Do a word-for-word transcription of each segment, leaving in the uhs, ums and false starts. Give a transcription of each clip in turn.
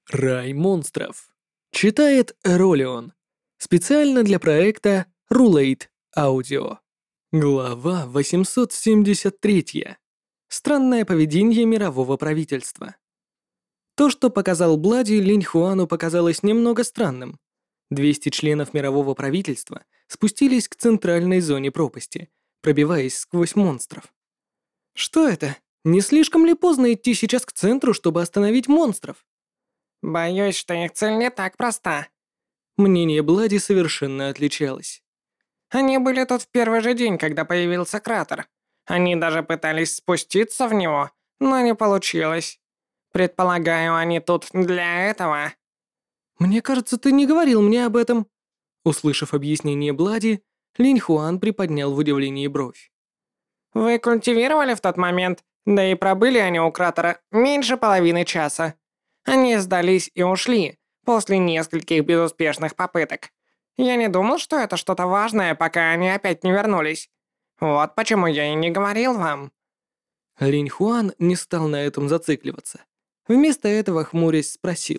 Рай монстров. Читает Ролион. Специально для проекта Rulate Audio. Глава восемьсот семьдесят три. Странное поведение мирового правительства. То, что показал Блади, Линь Хуану показалось немного странным. двести членов мирового правительства спустились к центральной зоне пропасти, пробиваясь сквозь монстров. Что это? Не слишком ли поздно идти сейчас к центру, чтобы остановить монстров? Боюсь, что их цель не так проста. Мнение Блади совершенно отличалось. Они были тут в первый же день, когда появился кратер. Они даже пытались спуститься в него, но не получилось. Предполагаю, они тут для этого. «Мне кажется, ты не говорил мне об этом». Услышав объяснение Блади, Линь Хуан приподнял в удивлении бровь. Вы культивировали в тот момент, да и пробыли они у кратера меньше половины часа. Они сдались и ушли после нескольких безуспешных попыток. Я не думал, что это что-то важное, пока они опять не вернулись. Вот почему я и не говорил вам. Линь Хуан не стал на этом зацикливаться. Вместо этого, хмурясь, спросил.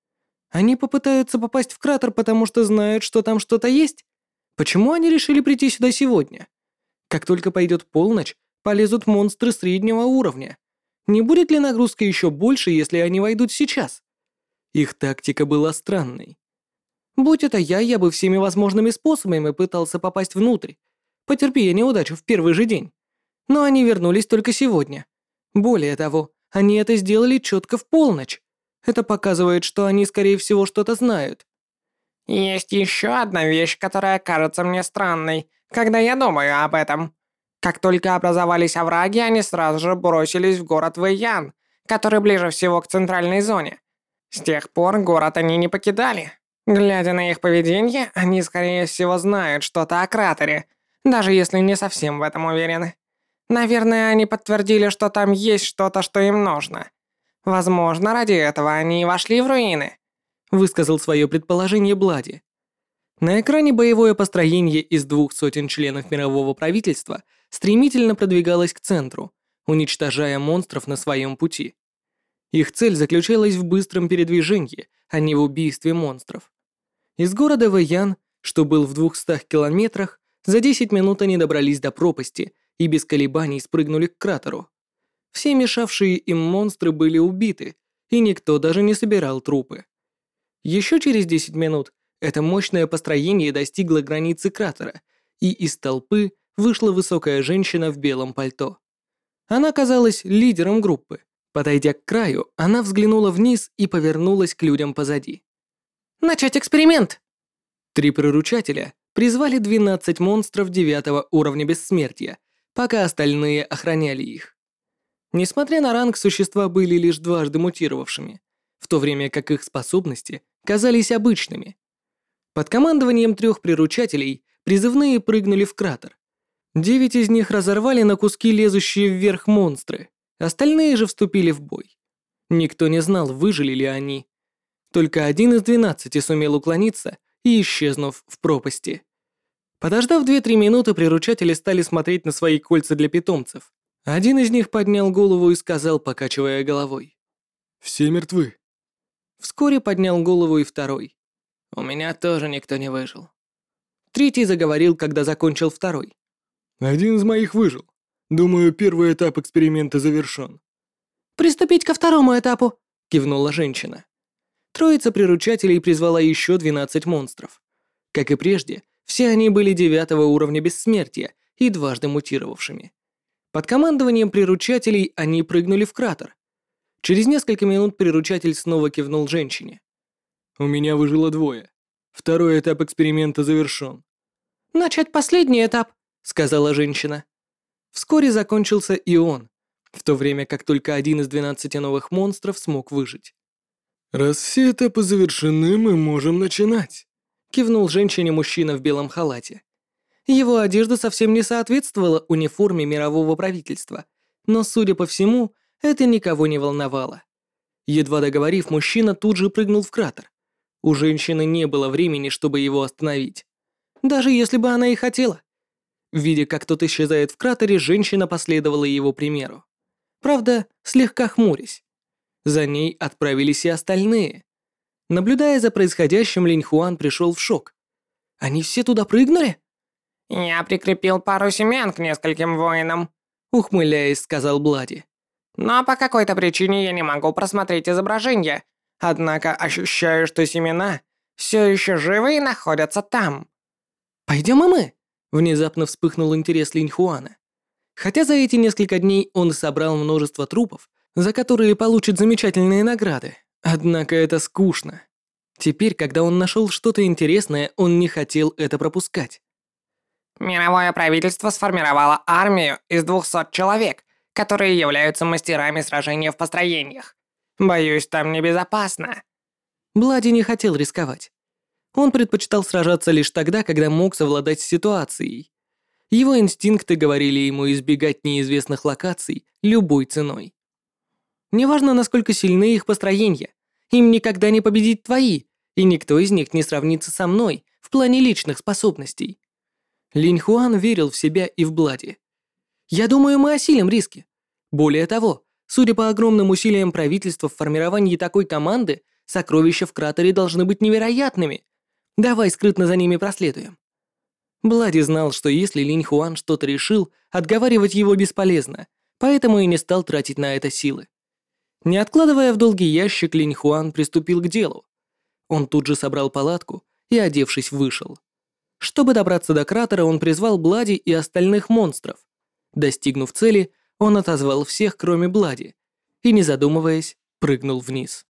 «Они попытаются попасть в кратер, потому что знают, что там что-то есть? Почему они решили прийти сюда сегодня? Как только пойдет полночь, полезут монстры среднего уровня. Не будет ли нагрузка еще больше, если они войдут сейчас?» Их тактика была странной. Будь это я, я бы всеми возможными способами пытался попасть внутрь. Потерпи я неудачу в первый же день. Но они вернулись только сегодня. Более того, они это сделали четко в полночь. Это показывает, что они, скорее всего, что-то знают. Есть еще одна вещь, которая кажется мне странной, когда я думаю об этом. Как только образовались овраги, они сразу же бросились в город Вэйян, который ближе всего к центральной зоне. С тех пор город они не покидали. Глядя на их поведение, они, скорее всего, знают что-то о кратере, даже если не совсем в этом уверены. Наверное, они подтвердили, что там есть что-то, что им нужно. Возможно, ради этого они и вошли в руины. Высказал свое предположение Блади. На экране боевое построение из двух сотен членов мирового правительства стремительно продвигалось к центру, уничтожая монстров на своем пути. Их цель заключалась в быстром передвижении, а не в убийстве монстров. Из города Вэйян, что был в двухстах километрах, за десять минут они добрались до пропасти и без колебаний спрыгнули к кратеру. Все мешавшие им монстры были убиты, и никто даже не собирал трупы. Еще через десять минут это мощное построение достигло границы кратера, и из толпы вышла высокая женщина в белом пальто. Она казалась лидером группы. Подойдя к краю, она взглянула вниз и повернулась к людям позади. «Начать эксперимент!» Три приручателя призвали двенадцать монстров девятого уровня бессмертия, пока остальные охраняли их. Несмотря на ранг, существа были лишь дважды мутировавшими, в то время как их способности казались обычными. Под командованием трех приручателей призывные прыгнули в кратер. Девять из них разорвали на куски лезущие вверх монстры, остальные же вступили в бой. Никто не знал, выжили ли они. Только один из двенадцати сумел уклониться и исчезнув в пропасти. Подождав две-три минуты, приручатели стали смотреть на свои кольца для питомцев. Один из них поднял голову и сказал, покачивая головой. «Все мертвы». Вскоре поднял голову и второй. «У меня тоже никто не выжил». Третий заговорил, когда закончил второй. «Один из моих выжил. Думаю, первый этап эксперимента завершен». «Приступить ко второму этапу», — кивнула женщина. Троица приручателей призвала еще двенадцать монстров. Как и прежде, все они были девятого уровня бессмертия и дважды мутировавшими. Под командованием приручателей они прыгнули в кратер. Через несколько минут приручатель снова кивнул женщине. «У меня выжило двое. Второй этап эксперимента завершен». «Начать последний этап», — сказала женщина. Вскоре закончился и он, в то время как только один из двенадцати новых монстров смог выжить. «Раз все этапы завершены, мы можем начинать», — кивнул женщине мужчина в белом халате. Его одежда совсем не соответствовала униформе мирового правительства, но, судя по всему, это никого не волновало. Едва договорив, мужчина тут же прыгнул в кратер. У женщины не было времени, чтобы его остановить. Даже если бы она и хотела. Видя, как тот исчезает в кратере, женщина последовала его примеру. Правда, слегка хмурясь. За ней отправились и остальные. Наблюдая за происходящим, Линь Хуан пришел в шок. Они все туда прыгнули? Я прикрепил пару семян к нескольким воинам. Ухмыляясь, сказал Блади. Но по какой-то причине я не могу просмотреть изображение. Однако ощущаю, что семена все еще живы и находятся там. Пойдем и мы. Внезапно вспыхнул интерес Линь Хуана. Хотя за эти несколько дней он собрал множество трупов, за которые получит замечательные награды. Однако это скучно. Теперь, когда он нашел что-то интересное, он не хотел это пропускать. Мировое правительство сформировало армию из двухсот человек, которые являются мастерами сражения в построениях. Боюсь, там небезопасно. Блади не хотел рисковать. Он предпочитал сражаться лишь тогда, когда мог совладать с ситуацией. Его инстинкты говорили ему избегать неизвестных локаций любой ценой. Неважно, насколько сильны их построения, им никогда не победить твои, и никто из них не сравнится со мной в плане личных способностей. Линь Хуан верил в себя и в Блади. Я думаю, мы осилим риски. Более того, судя по огромным усилиям правительства в формировании такой команды, сокровища в кратере должны быть невероятными. Давай скрытно за ними проследуем. Блади знал, что если Линь Хуан что-то решил, отговаривать его бесполезно, поэтому и не стал тратить на это силы. Не откладывая в долгий ящик, Линь Хуан приступил к делу. Он тут же собрал палатку и, одевшись, вышел. Чтобы добраться до кратера, он призвал Блади и остальных монстров. Достигнув цели, он отозвал всех, кроме Блади, и, не задумываясь, прыгнул вниз.